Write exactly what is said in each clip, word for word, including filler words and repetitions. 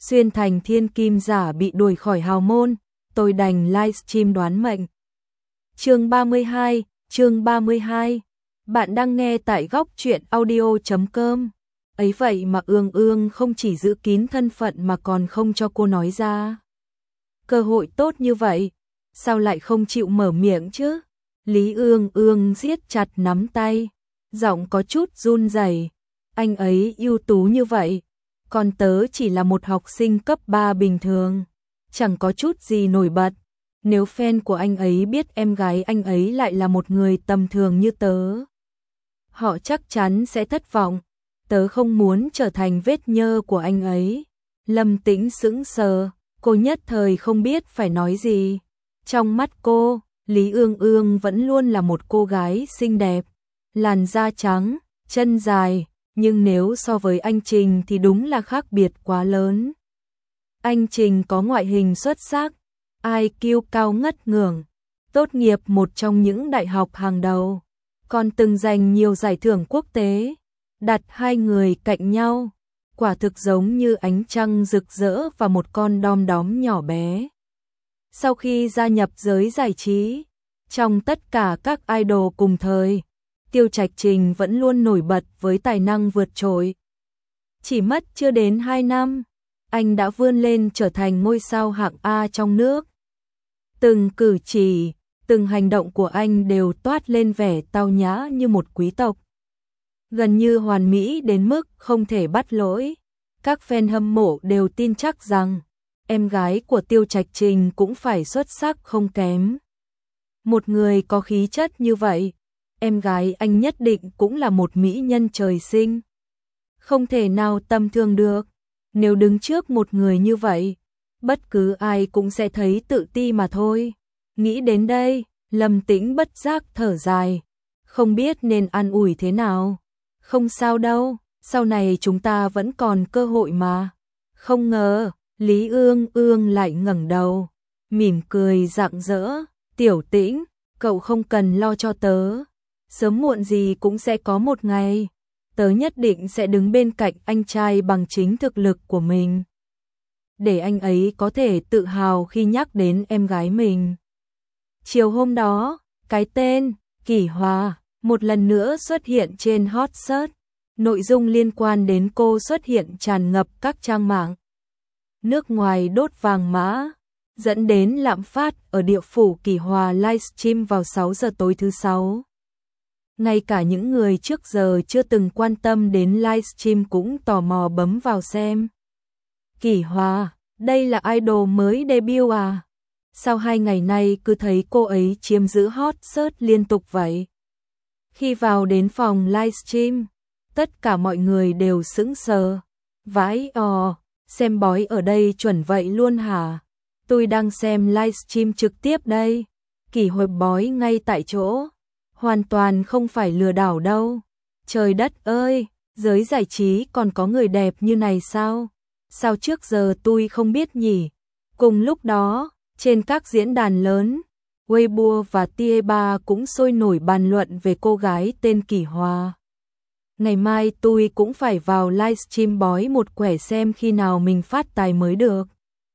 xuyên thành thiên kim giả bị đuổi khỏi hào môn, tôi đành livestream đoán mệnh. Chương ba mươi hai, chương ba mươi hai. Bạn đang nghe tại góc truyện audio chấm com. Ấy vậy mà Ương Ương không chỉ giữ kín thân phận mà còn không cho cô nói ra. Cơ hội tốt như vậy, sao lại không chịu mở miệng chứ? Lý Ương Ương siết chặt nắm tay, giọng có chút run rẩy. Anh ấy ưu tú như vậy, còn tớ chỉ là một học sinh cấp ba bình thường, chẳng có chút gì nổi bật. Nếu fan của anh ấy biết em gái anh ấy lại là một người tầm thường như tớ, họ chắc chắn sẽ thất vọng. Tớ không muốn trở thành vết nhơ của anh ấy. Lâm Tĩnh sững sờ, cô nhất thời không biết phải nói gì. Trong mắt cô, Lý Ương Ương vẫn luôn là một cô gái xinh đẹp, làn da trắng, chân dài, nhưng nếu so với anh Trình thì đúng là khác biệt quá lớn. Anh Trình có ngoại hình xuất sắc, i kiu cao ngất ngưởng, tốt nghiệp một trong những đại học hàng đầu, còn từng giành nhiều giải thưởng quốc tế. Đặt hai người cạnh nhau, quả thực giống như ánh trăng rực rỡ và một con đom đóm nhỏ bé. Sau khi gia nhập giới giải trí, trong tất cả các idol cùng thời, Tiêu Trạch Trình vẫn luôn nổi bật với tài năng vượt trội. Chỉ mất chưa đến hai năm, anh đã vươn lên trở thành ngôi sao hạng A trong nước. Từng cử chỉ, từng hành động của anh đều toát lên vẻ tao nhã như một quý tộc, gần như hoàn mỹ đến mức không thể bắt lỗi. Các fan hâm mộ đều tin chắc rằng em gái của Tiêu Trạch Trình cũng phải xuất sắc không kém. Một người có khí chất như vậy, em gái anh nhất định cũng là một mỹ nhân trời sinh, không thể nào tầm thường được. Nếu đứng trước một người như vậy, bất cứ ai cũng sẽ thấy tự ti mà thôi. Nghĩ đến đây, Lâm Tĩnh bất giác thở dài, không biết nên an ủi thế nào. Không sao đâu, sau này chúng ta vẫn còn cơ hội mà. Không ngờ, Lý Ương Ương lại ngẩng đầu, mỉm cười rạng rỡ. Tiểu Tĩnh, cậu không cần lo cho tớ. Sớm muộn gì cũng sẽ có một ngày, tớ nhất định sẽ đứng bên cạnh anh trai bằng chính thực lực của mình, để anh ấy có thể tự hào khi nhắc đến em gái mình. Chiều hôm đó, cái tên Kỷ Hòa một lần nữa xuất hiện trên hot search. Nội dung liên quan đến cô xuất hiện tràn ngập các trang mạng nước ngoài đốt vàng mã, dẫn đến lạm phát ở địa phủ. Kỷ Hòa livestream vào sáu giờ tối thứ sáu. Ngay cả những người trước giờ chưa từng quan tâm đến livestream cũng tò mò bấm vào xem. Kỷ Hòa, đây là idol mới debut à? Sao hai ngày nay cứ thấy cô ấy chiếm giữ hot search liên tục vậy? Khi vào đến phòng livestream, tất cả mọi người đều sững sờ. Vãi ò, xem bói ở đây chuẩn vậy luôn hả? Tôi đang xem livestream trực tiếp đây. Kỷ Hòa bói ngay tại chỗ, hoàn toàn không phải lừa đảo đâu. Trời đất ơi, giới giải trí còn có người đẹp như này sao? Sao trước giờ tôi không biết nhỉ? Cùng lúc đó, trên các diễn đàn lớn, Weibo và Tieba cũng sôi nổi bàn luận về cô gái tên Kỷ Hòa. Ngày mai tôi cũng phải vào livestream bói một quẻ xem khi nào mình phát tài mới được.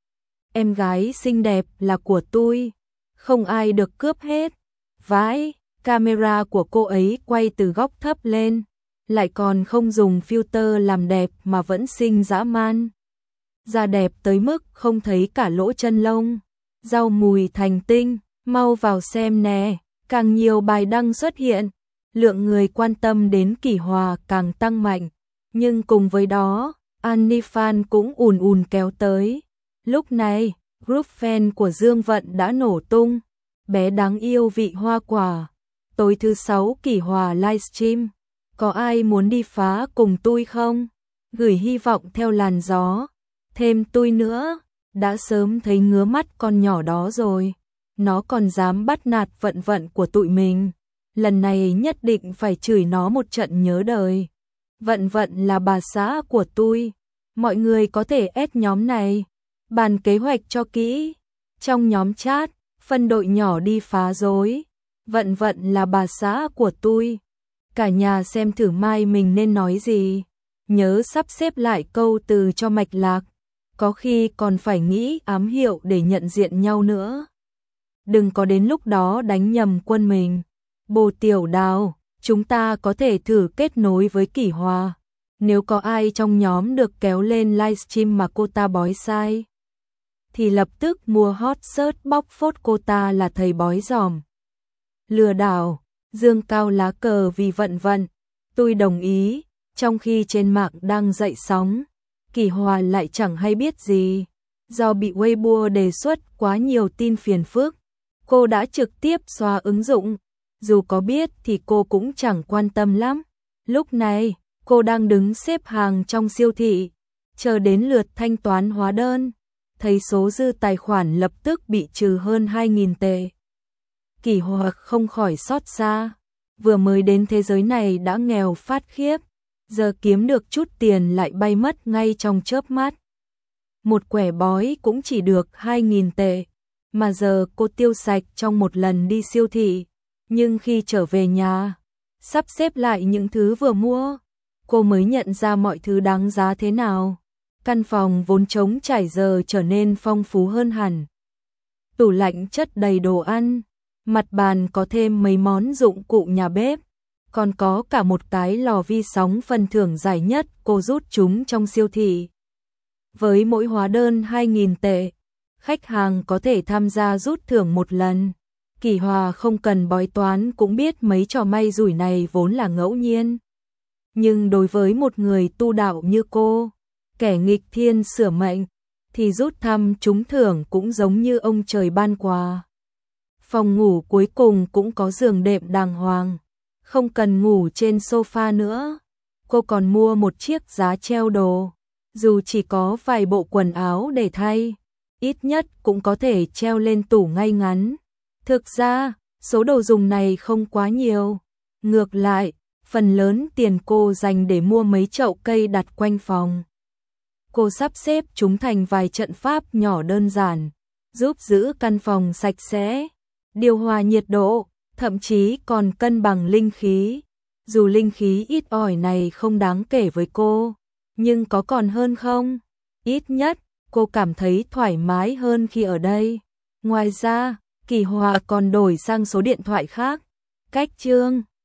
Em gái xinh đẹp là của tôi, không ai được cướp hết. Vãi, camera của cô ấy quay từ góc thấp lên, lại còn không dùng filter làm đẹp mà vẫn xinh dã man. Da đẹp tới mức không thấy cả lỗ chân lông, rau mùi thành tinh. Mau vào xem nè, càng nhiều bài đăng xuất hiện, lượng người quan tâm đến Kỷ Hòa càng tăng mạnh. Nhưng cùng với đó, Anifan cũng ùn ùn kéo tới. Lúc này, group fan của Dương Vận đã nổ tung. Bé đáng yêu vị hoa quả. Tối thứ sáu Kỷ Hòa livestream, có ai muốn đi phá cùng tôi không? Gửi hy vọng theo làn gió. Thêm tôi nữa, đã sớm thấy ngứa mắt con nhỏ đó rồi. Nó còn dám bắt nạt Vận Vận của tụi mình. Lần này nhất định phải chửi nó một trận nhớ đời. Vận Vận là bà xã của tôi. Mọi người có thể add nhóm này, bàn kế hoạch cho kỹ. Trong nhóm chat, phân đội nhỏ đi phá rối. Vận Vận là bà xã của tôi. Cả nhà xem thử mai mình nên nói gì. Nhớ sắp xếp lại câu từ cho mạch lạc. có khi còn phải nghĩ ám hiệu để nhận diện nhau nữa. Đừng có đến lúc đó đánh nhầm quân mình. Bồ Tiểu Đào, chúng ta có thể thử kết nối với Kỷ Hòa. Nếu có ai trong nhóm được kéo lên livestream mà cô ta bói sai, thì lập tức mua hot search bóc phốt cô ta là thầy bói giòm. Lừa đảo, dương cao lá cờ vì vận vận. Tôi đồng ý, trong khi trên mạng đang dậy sóng, Kỷ Hòa lại chẳng hay biết gì. Do bị Weibo đề xuất quá nhiều tin phiền phức, cô đã trực tiếp xóa ứng dụng. Dù có biết thì cô cũng chẳng quan tâm lắm. Lúc này, cô đang đứng xếp hàng trong siêu thị, chờ đến lượt thanh toán hóa đơn. Thấy số dư tài khoản lập tức bị trừ hơn hai nghìn tệ. Kỷ Hòa không khỏi xót xa. Vừa mới đến thế giới này đã nghèo phát khiếp, giờ kiếm được chút tiền lại bay mất ngay trong chớp mắt. Một quẻ bói cũng chỉ được hai nghìn tệ, mà giờ cô tiêu sạch trong một lần đi siêu thị. Nhưng khi trở về nhà, sắp xếp lại những thứ vừa mua, cô mới nhận ra mọi thứ đáng giá thế nào. Căn phòng vốn trống trải giờ trở nên phong phú hơn hẳn. Tủ lạnh chất đầy đồ ăn, mặt bàn có thêm mấy món dụng cụ nhà bếp, còn có cả một cái lò vi sóng phần thưởng giải nhất cô rút chúng trong siêu thị. Với mỗi hóa đơn hai nghìn tệ, khách hàng có thể tham gia rút thưởng một lần. Kỷ Hòa không cần bói toán cũng biết mấy trò may rủi này vốn là ngẫu nhiên. Nhưng đối với một người tu đạo như cô, kẻ nghịch thiên sửa mệnh, thì rút thăm trúng thưởng cũng giống như ông trời ban quà. Phòng ngủ cuối cùng cũng có giường đệm đàng hoàng, không cần ngủ trên sofa nữa. Cô còn mua một chiếc giá treo đồ, dù chỉ có vài bộ quần áo để thay, ít nhất cũng có thể treo lên tủ ngay ngắn. Thực ra, số đồ dùng này không quá nhiều. Ngược lại, phần lớn tiền cô dành để mua mấy chậu cây đặt quanh phòng. Cô sắp xếp chúng thành vài trận pháp nhỏ đơn giản, giúp giữ căn phòng sạch sẽ, điều hòa nhiệt độ, thậm chí còn cân bằng linh khí. Dù linh khí ít ỏi này không đáng kể với cô, nhưng có còn hơn không? Ít nhất, cô cảm thấy thoải mái hơn khi ở đây. Ngoài ra, Kỷ Hòa còn đổi sang số điện thoại khác. Cách chương